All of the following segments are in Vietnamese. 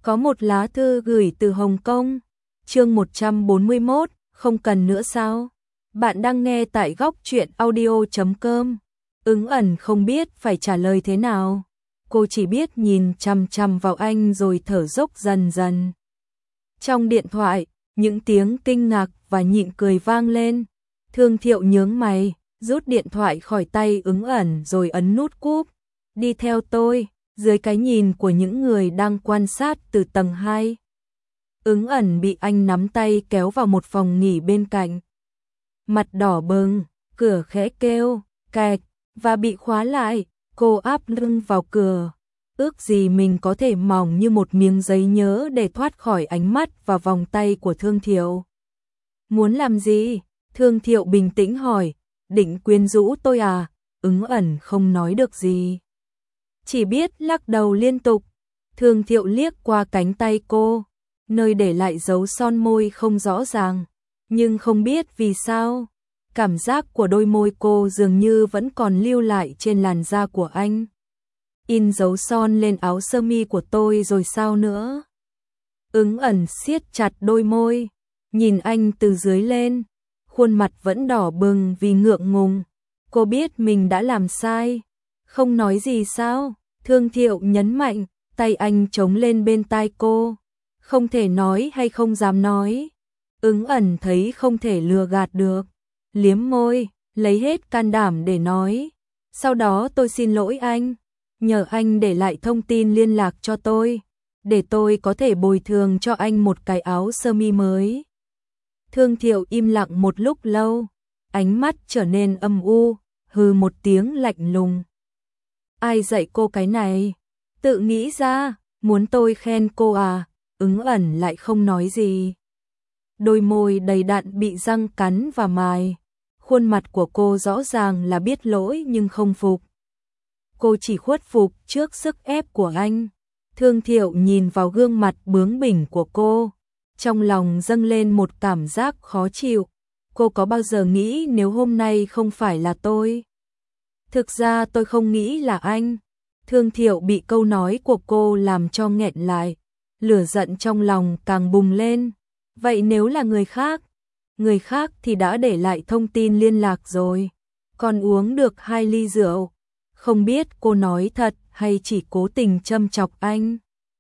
Có một lá thư gửi từ Hồng Kông. Chương 141, không cần nữa sao? Bạn đang nghe tại góc truyện audio.com. Ứng ẩn không biết phải trả lời thế nào. Cô chỉ biết nhìn chằm chằm vào anh rồi thở dốc dần dần. Trong điện thoại, những tiếng kinh ngạc và nhịn cười vang lên. Thương Thiệu nhướng mày, rút điện thoại khỏi tay Ứng ẩn rồi ấn nút cúp. Đi theo tôi. Dưới cái nhìn của những người đang quan sát từ tầng 2. Ứng ẩn bị anh nắm tay kéo vào một phòng nghỉ bên cạnh. Mặt đỏ bừng, cửa khẽ kêu, cạch, và bị khóa lại, cô áp lưng vào cửa. Ước gì mình có thể mỏng như một miếng giấy nhớ để thoát khỏi ánh mắt và vòng tay của Thương Thiệu. Muốn làm gì? Thương Thiệu bình tĩnh hỏi, định quyến rũ tôi à? Ứng ẩn không nói được gì. Chỉ biết lắc đầu liên tục. Thương Thiệu liếc qua cánh tay cô, nơi để lại dấu son môi không rõ ràng, nhưng không biết vì sao, cảm giác của đôi môi cô dường như vẫn còn lưu lại trên làn da của anh. In dấu son lên áo sơ mi của tôi rồi sao nữa? Ứng ẩn siết chặt đôi môi, nhìn anh từ dưới lên, khuôn mặt vẫn đỏ bừng vì ngượng ngùng. Cô biết mình đã làm sai. Không nói gì sao? Thương Thiệu nhấn mạnh, tay anh chống lên bên tai cô. Không thể nói hay không dám nói. Ứng ẩn thấy không thể lừa gạt được. Liếm môi, lấy hết can đảm để nói. Sau đó tôi xin lỗi anh. Nhờ anh để lại thông tin liên lạc cho tôi. Để tôi có thể bồi thường cho anh một cái áo sơ mi mới. Thương Thiệu im lặng một lúc lâu. Ánh mắt trở nên âm u, hừ một tiếng lạnh lùng. Ai dạy cô cái này? Tự nghĩ ra, muốn tôi khen cô à? Ứng ẩn lại không nói gì. Đôi môi đầy đặn bị răng cắn và mài. Khuôn mặt của cô rõ ràng là biết lỗi nhưng không phục. Cô chỉ khuất phục trước sức ép của anh. Thương Thiệu nhìn vào gương mặt bướng bỉnh của cô. Trong lòng dâng lên một cảm giác khó chịu. Cô có bao giờ nghĩ nếu hôm nay không phải là tôi? Thực ra tôi không nghĩ là anh. Thương Thiệu bị câu nói của cô làm cho nghẹn lại. Lửa giận trong lòng càng bùng lên. Vậy nếu là người khác? Người khác thì đã để lại thông tin liên lạc rồi. Còn uống được 2 ly rượu. Không biết cô nói thật hay chỉ cố tình châm chọc anh.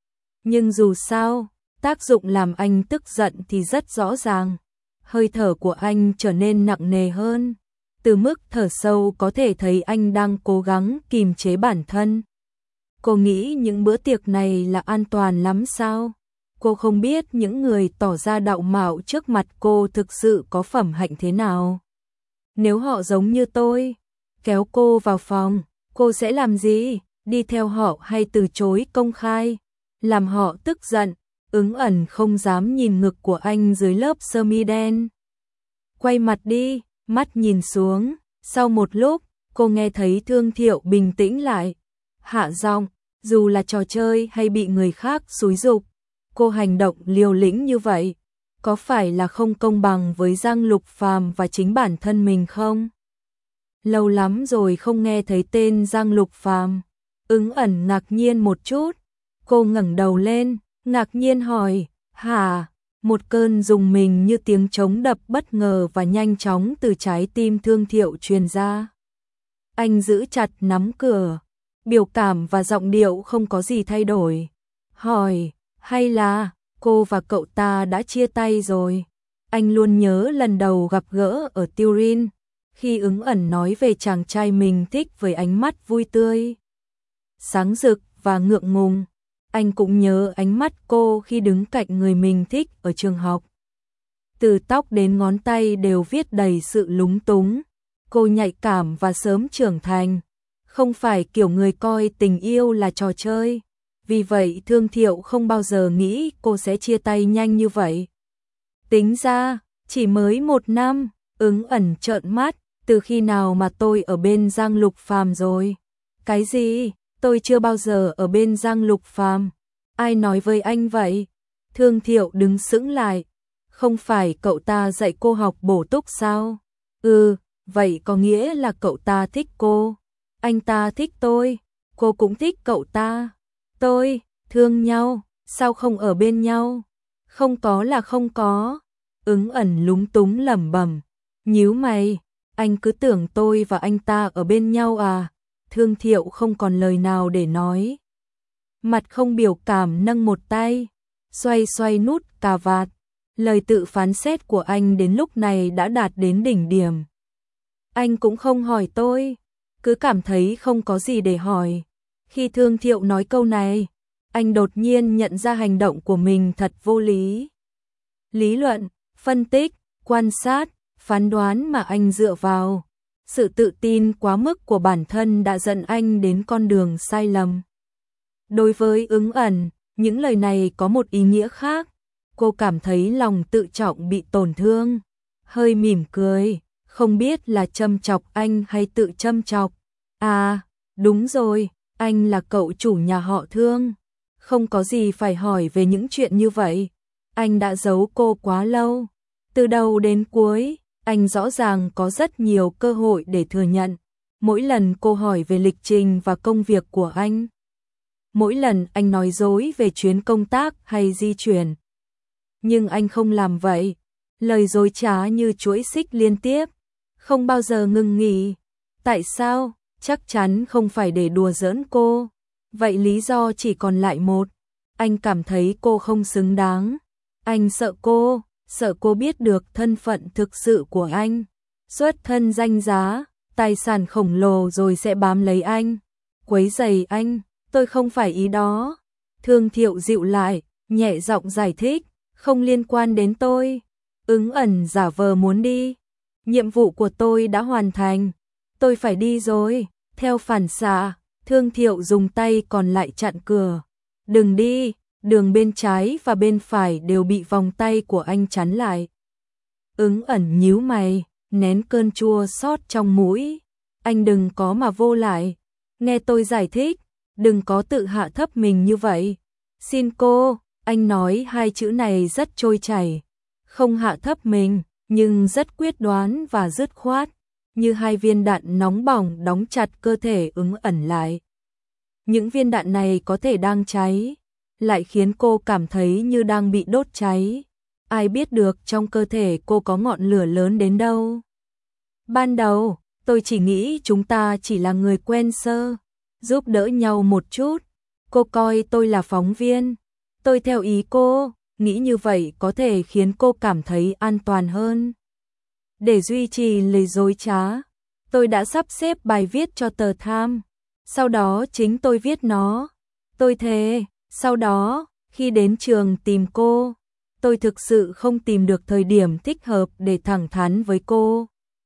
Nhưng dù sao, tác dụng làm anh tức giận thì rất rõ ràng. Hơi thở của anh trở nên nặng nề hơn. Từ mức thở sâu có thể thấy anh đang cố gắng kìm chế bản thân. Cô nghĩ những bữa tiệc này là an toàn lắm sao? Cô không biết những người tỏ ra đạo mạo trước mặt cô thực sự có phẩm hạnh thế nào. Nếu họ giống như tôi, kéo cô vào phòng, cô sẽ làm gì? Đi theo họ hay từ chối công khai? Làm họ tức giận. Ứng ẩn không dám nhìn ngực của anh dưới lớp sơ mi đen. Quay mặt đi, mắt nhìn xuống. Sau một lúc, cô nghe thấy Thương Thiệu bình tĩnh lại. Hạ giọng, dù là trò chơi hay bị người khác xúi giục, cô hành động liều lĩnh như vậy, có phải là không công bằng với Giang Lục Phàm và chính bản thân mình không? Lâu lắm rồi không nghe thấy tên Giang Lục Phàm. Ứng ẩn ngạc nhiên một chút. Cô ngẩng đầu lên, ngạc nhiên hỏi, hả? Một cơn rùng mình như tiếng trống đập bất ngờ và nhanh chóng từ trái tim Thương Thiệu truyền ra. Anh giữ chặt nắm cửa, biểu cảm và giọng điệu không có gì thay đổi. Hỏi, hay là cô và cậu ta đã chia tay rồi? Anh luôn nhớ lần đầu gặp gỡ ở Turin, khi Ứng ẩn nói về chàng trai mình thích với ánh mắt vui tươi, sáng rực và ngượng ngùng. Anh cũng nhớ ánh mắt cô khi đứng cạnh người mình thích ở trường học. Từ tóc đến ngón tay đều viết đầy sự lúng túng. Cô nhạy cảm và sớm trưởng thành. Không phải kiểu người coi tình yêu là trò chơi. Vì vậy Thương Thiệu không bao giờ nghĩ cô sẽ chia tay nhanh như vậy. Tính ra, chỉ mới 1 năm, Ứng ẩn trợn mắt. Từ khi nào mà tôi ở bên Giang Lục Phàm rồi? Cái gì? Tôi chưa bao giờ ở bên Giang Lục Phàm. Ai nói với anh vậy? Thương Thiệu đứng sững lại. Không phải cậu ta dạy cô học bổ túc sao? Vậy có nghĩa là cậu ta thích cô. Anh ta thích tôi. Cô cũng thích cậu ta. Tôi, thương nhau. sao không ở bên nhau? Không có là không có. Ứng ẩn lúng túng lẩm bẩm, nhíu mày, anh cứ tưởng tôi và anh ta ở bên nhau à? Thương Thiệu không còn lời nào để nói. Mặt không biểu cảm nâng một tay, xoay xoay nút cà vạt. Lời tự phán xét của anh đến lúc này đã đạt đến đỉnh điểm. Anh cũng không hỏi tôi, cứ cảm thấy không có gì để hỏi. Khi Thương Thiệu nói câu này, anh đột nhiên nhận ra hành động của mình thật vô lý. Lý luận, phân tích, quan sát, phán đoán mà anh dựa vào. Sự tự tin quá mức của bản thân đã dẫn anh đến con đường sai lầm. Đối với Ứng ẩn, những lời này có một ý nghĩa khác. Cô cảm thấy lòng tự trọng bị tổn thương. Hơi mỉm cười, không biết là châm chọc anh hay tự châm chọc. À, đúng rồi, anh là cậu chủ nhà họ Thương. Không có gì phải hỏi về những chuyện như vậy. Anh đã giấu cô quá lâu. Từ đầu đến cuối, anh rõ ràng có rất nhiều cơ hội để thừa nhận. Mỗi lần cô hỏi về lịch trình và công việc của anh. Mỗi lần anh nói dối về chuyến công tác hay di chuyển. Nhưng anh không làm vậy. Lời dối trá như chuỗi xích liên tiếp, không bao giờ ngừng nghỉ. Tại sao? Chắc chắn không phải để đùa giỡn cô. Vậy lý do chỉ còn lại một. Anh cảm thấy cô không xứng đáng. Anh sợ cô biết được thân phận thực sự của anh. Xuất thân danh giá, tài sản khổng lồ rồi sẽ bám lấy anh. Quấy rầy anh, tôi không phải ý đó. Thương Thiệu dịu lại, nhẹ giọng giải thích, không liên quan đến tôi. Ứng ẩn giả vờ muốn đi. Nhiệm vụ của tôi đã hoàn thành. Tôi phải đi rồi. Theo phản xạ, Thương Thiệu dùng tay còn lại chặn cửa. Đừng đi, đường bên trái và bên phải đều bị vòng tay của anh chắn lại. Ứng ẩn nhíu mày, nén cơn chua xót trong mũi. Anh đừng có mà vô lại. Nghe tôi giải thích, đừng có tự hạ thấp mình như vậy. Xin cô, anh nói hai chữ này rất trôi chảy. Không hạ thấp mình, nhưng rất quyết đoán và dứt khoát. Như hai viên đạn nóng bỏng đóng chặt cơ thể Ứng ẩn lại. Những viên đạn này có thể đang cháy, lại khiến cô cảm thấy như đang bị đốt cháy. Ai biết được trong cơ thể cô có ngọn lửa lớn đến đâu. Ban đầu, tôi chỉ nghĩ chúng ta chỉ là người quen sơ, giúp đỡ nhau một chút. Cô coi tôi là phóng viên. Tôi theo ý cô, nghĩ như vậy có thể khiến cô cảm thấy an toàn hơn. Để duy trì lời dối trá, tôi đã sắp xếp bài viết cho tờ Time. Sau đó chính tôi viết nó. Tôi thề, sau đó, khi đến trường tìm cô, tôi thực sự không tìm được thời điểm thích hợp để thẳng thắn với cô.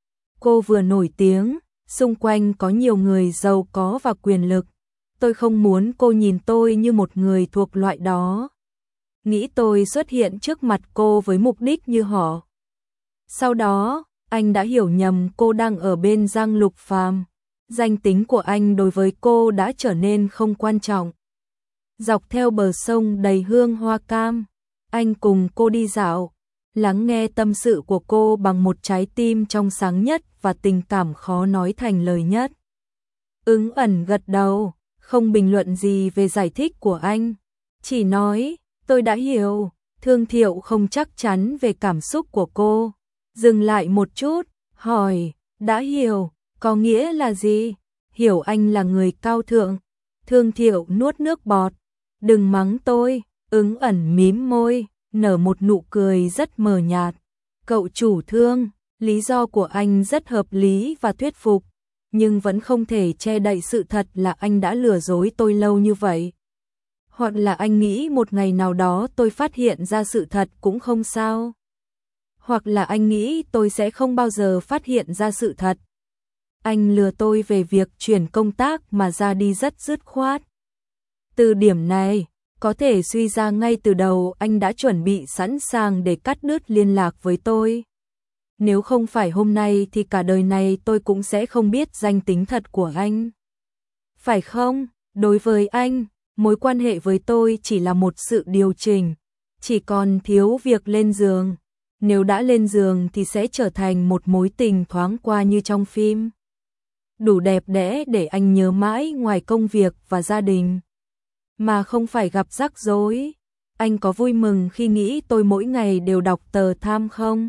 Cô vừa nổi tiếng, xung quanh có nhiều người giàu có và quyền lực. Tôi không muốn cô nhìn tôi như một người thuộc loại đó. Nghĩ tôi xuất hiện trước mặt cô với mục đích như họ. Sau đó, anh đã hiểu nhầm cô đang ở bên Giang Lục Phàm. Danh tính của anh đối với cô đã trở nên không quan trọng. Dọc theo bờ sông đầy hương hoa cam, anh cùng cô đi dạo, lắng nghe tâm sự của cô bằng một trái tim trong sáng nhất và tình cảm khó nói thành lời nhất. Ứng ẩn gật đầu, không bình luận gì về giải thích của anh, chỉ nói, tôi đã hiểu. Thương Thiệu không chắc chắn về cảm xúc của cô, dừng lại một chút, hỏi, đã hiểu, có nghĩa là gì? Hiểu anh là người cao thượng. Thương Thiệu nuốt nước bọt, đừng mắng tôi. Ứng ẩn mím môi, nở một nụ cười rất mờ nhạt. Cậu chủ Thương, lý do của anh rất hợp lý và thuyết phục, nhưng vẫn không thể che đậy sự thật là anh đã lừa dối tôi lâu như vậy. Hoặc là anh nghĩ một ngày nào đó tôi phát hiện ra sự thật cũng không sao. Hoặc là anh nghĩ tôi sẽ không bao giờ phát hiện ra sự thật. Anh lừa tôi về việc chuyển công tác mà ra đi rất dứt khoát. Từ điểm này, có thể suy ra ngay từ đầu anh đã chuẩn bị sẵn sàng để cắt đứt liên lạc với tôi. Nếu không phải hôm nay thì cả đời này tôi cũng sẽ không biết danh tính thật của anh. Phải không? Đối với anh, mối quan hệ với tôi chỉ là một sự điều chỉnh, chỉ còn thiếu việc lên giường. Nếu đã lên giường thì sẽ trở thành một mối tình thoáng qua như trong phim. Đủ đẹp đẽ để anh nhớ mãi ngoài công việc và gia đình. Mà không phải gặp rắc rối. anh có vui mừng khi nghĩ tôi mỗi ngày đều đọc tờ Time không?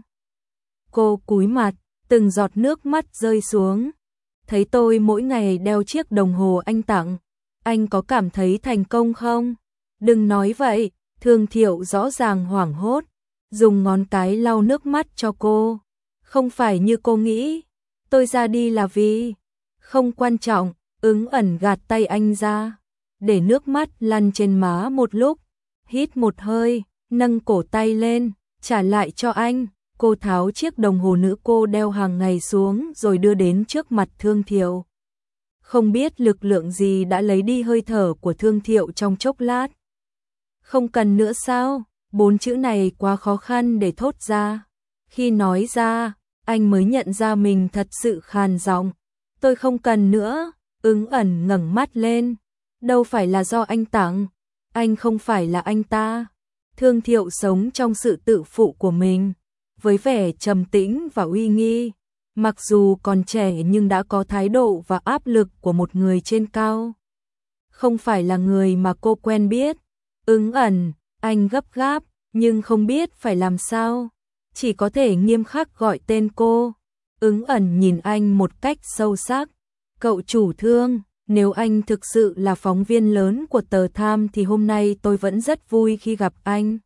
Cô cúi mặt, từng giọt nước mắt rơi xuống. Thấy tôi mỗi ngày đeo chiếc đồng hồ anh tặng, anh có cảm thấy thành công không? Đừng nói vậy, Thương Thiệu rõ ràng hoảng hốt, dùng ngón cái lau nước mắt cho cô. Không phải như cô nghĩ, tôi ra đi là vì... Không quan trọng, Ứng Ẩn gạt tay anh ra, để nước mắt lăn trên má một lúc, hít một hơi, nâng cổ tay lên, trả lại cho anh. Cô tháo chiếc đồng hồ nữ cô đeo hàng ngày xuống rồi đưa đến trước mặt Thương Thiệu. Không biết lực lượng gì đã lấy đi hơi thở của Thương Thiệu trong chốc lát. Không cần nữa sao? 4 chữ này quá khó khăn để thốt ra. Khi nói ra, anh mới nhận ra mình thật sự khàn giọng. Tôi không cần nữa. Ứng Ẩn ngẩng mắt lên. Đâu phải là do anh tặng. Anh không phải là anh ta. Thương Thiệu sống trong sự tự phụ của mình, với vẻ trầm tĩnh và uy nghi. Mặc dù còn trẻ nhưng đã có thái độ và áp lực của một người trên cao. Không phải là người mà cô quen biết. Ứng Ẩn, anh gấp gáp, nhưng không biết phải làm sao. Chỉ có thể nghiêm khắc gọi tên cô. Ứng Ẩn nhìn anh một cách sâu sắc. Cậu chủ Thương, nếu anh thực sự là phóng viên lớn của tờ Time thì hôm nay tôi vẫn rất vui khi gặp anh.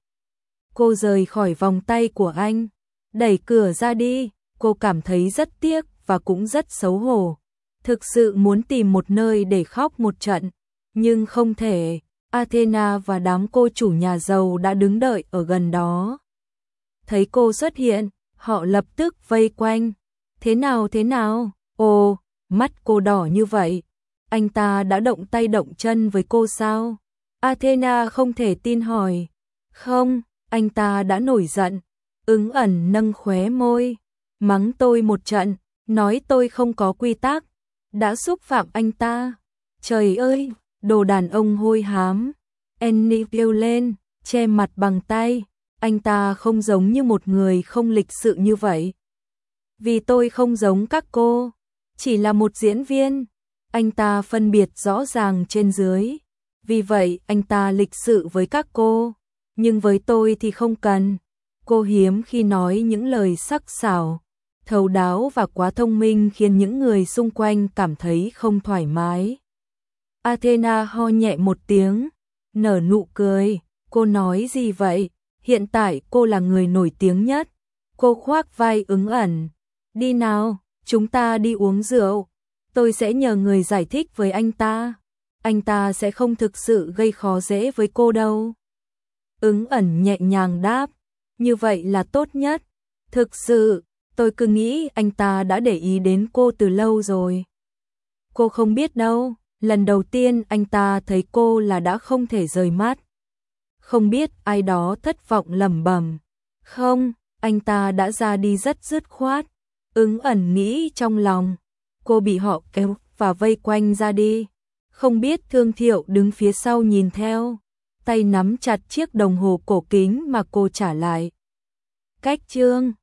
Cô rời khỏi vòng tay của anh, đẩy cửa ra đi. Cô cảm thấy rất tiếc và cũng rất xấu hổ. Thực sự muốn tìm một nơi để khóc một trận, nhưng không thể. Athena và đám cô chủ nhà giàu đã đứng đợi ở gần đó. Thấy cô xuất hiện, họ lập tức vây quanh. Thế nào thế nào? Ồ, mắt cô đỏ như vậy. Anh ta đã động tay động chân với cô sao? Athena không thể tin hỏi. Không, anh ta đã nổi giận. Ứng Ẩn nâng khóe môi, mắng tôi một trận, nói tôi không có quy tắc, đã xúc phạm anh ta. Trời ơi, đồ đàn ông hôi hám. Annie kêu lên, che mặt bằng tay. Anh ta không giống như một người không lịch sự như vậy. Vì tôi không giống các cô, chỉ là một diễn viên. Anh ta phân biệt rõ ràng trên dưới. Vì vậy anh ta lịch sự với các cô, nhưng với tôi thì không cần. Cô hiếm khi nói những lời sắc sảo, thấu đáo và quá thông minh khiến những người xung quanh cảm thấy không thoải mái. Athena ho nhẹ một tiếng, nở nụ cười. Cô nói gì vậy? Hiện tại cô là người nổi tiếng nhất. Cô khoác vai Ứng Ẩn. Đi nào, chúng ta đi uống rượu. Tôi sẽ nhờ người giải thích với anh ta. Anh ta sẽ không thực sự gây khó dễ với cô đâu. Ứng Ẩn nhẹ nhàng đáp. Như vậy là tốt nhất. Thực sự, tôi cứ nghĩ anh ta đã để ý đến cô từ lâu rồi. Cô không biết đâu, lần đầu tiên anh ta thấy cô là đã không thể rời mắt. Không biết ai đó thất vọng lẩm bẩm. Không, anh ta đã ra đi rất dứt khoát. Ứng Ẩn nghĩ trong lòng. Cô bị họ kéo và vây quanh ra đi. Không biết Thương Thiệu đứng phía sau nhìn theo, tay nắm chặt chiếc đồng hồ cổ kính mà cô trả lại. Cách chương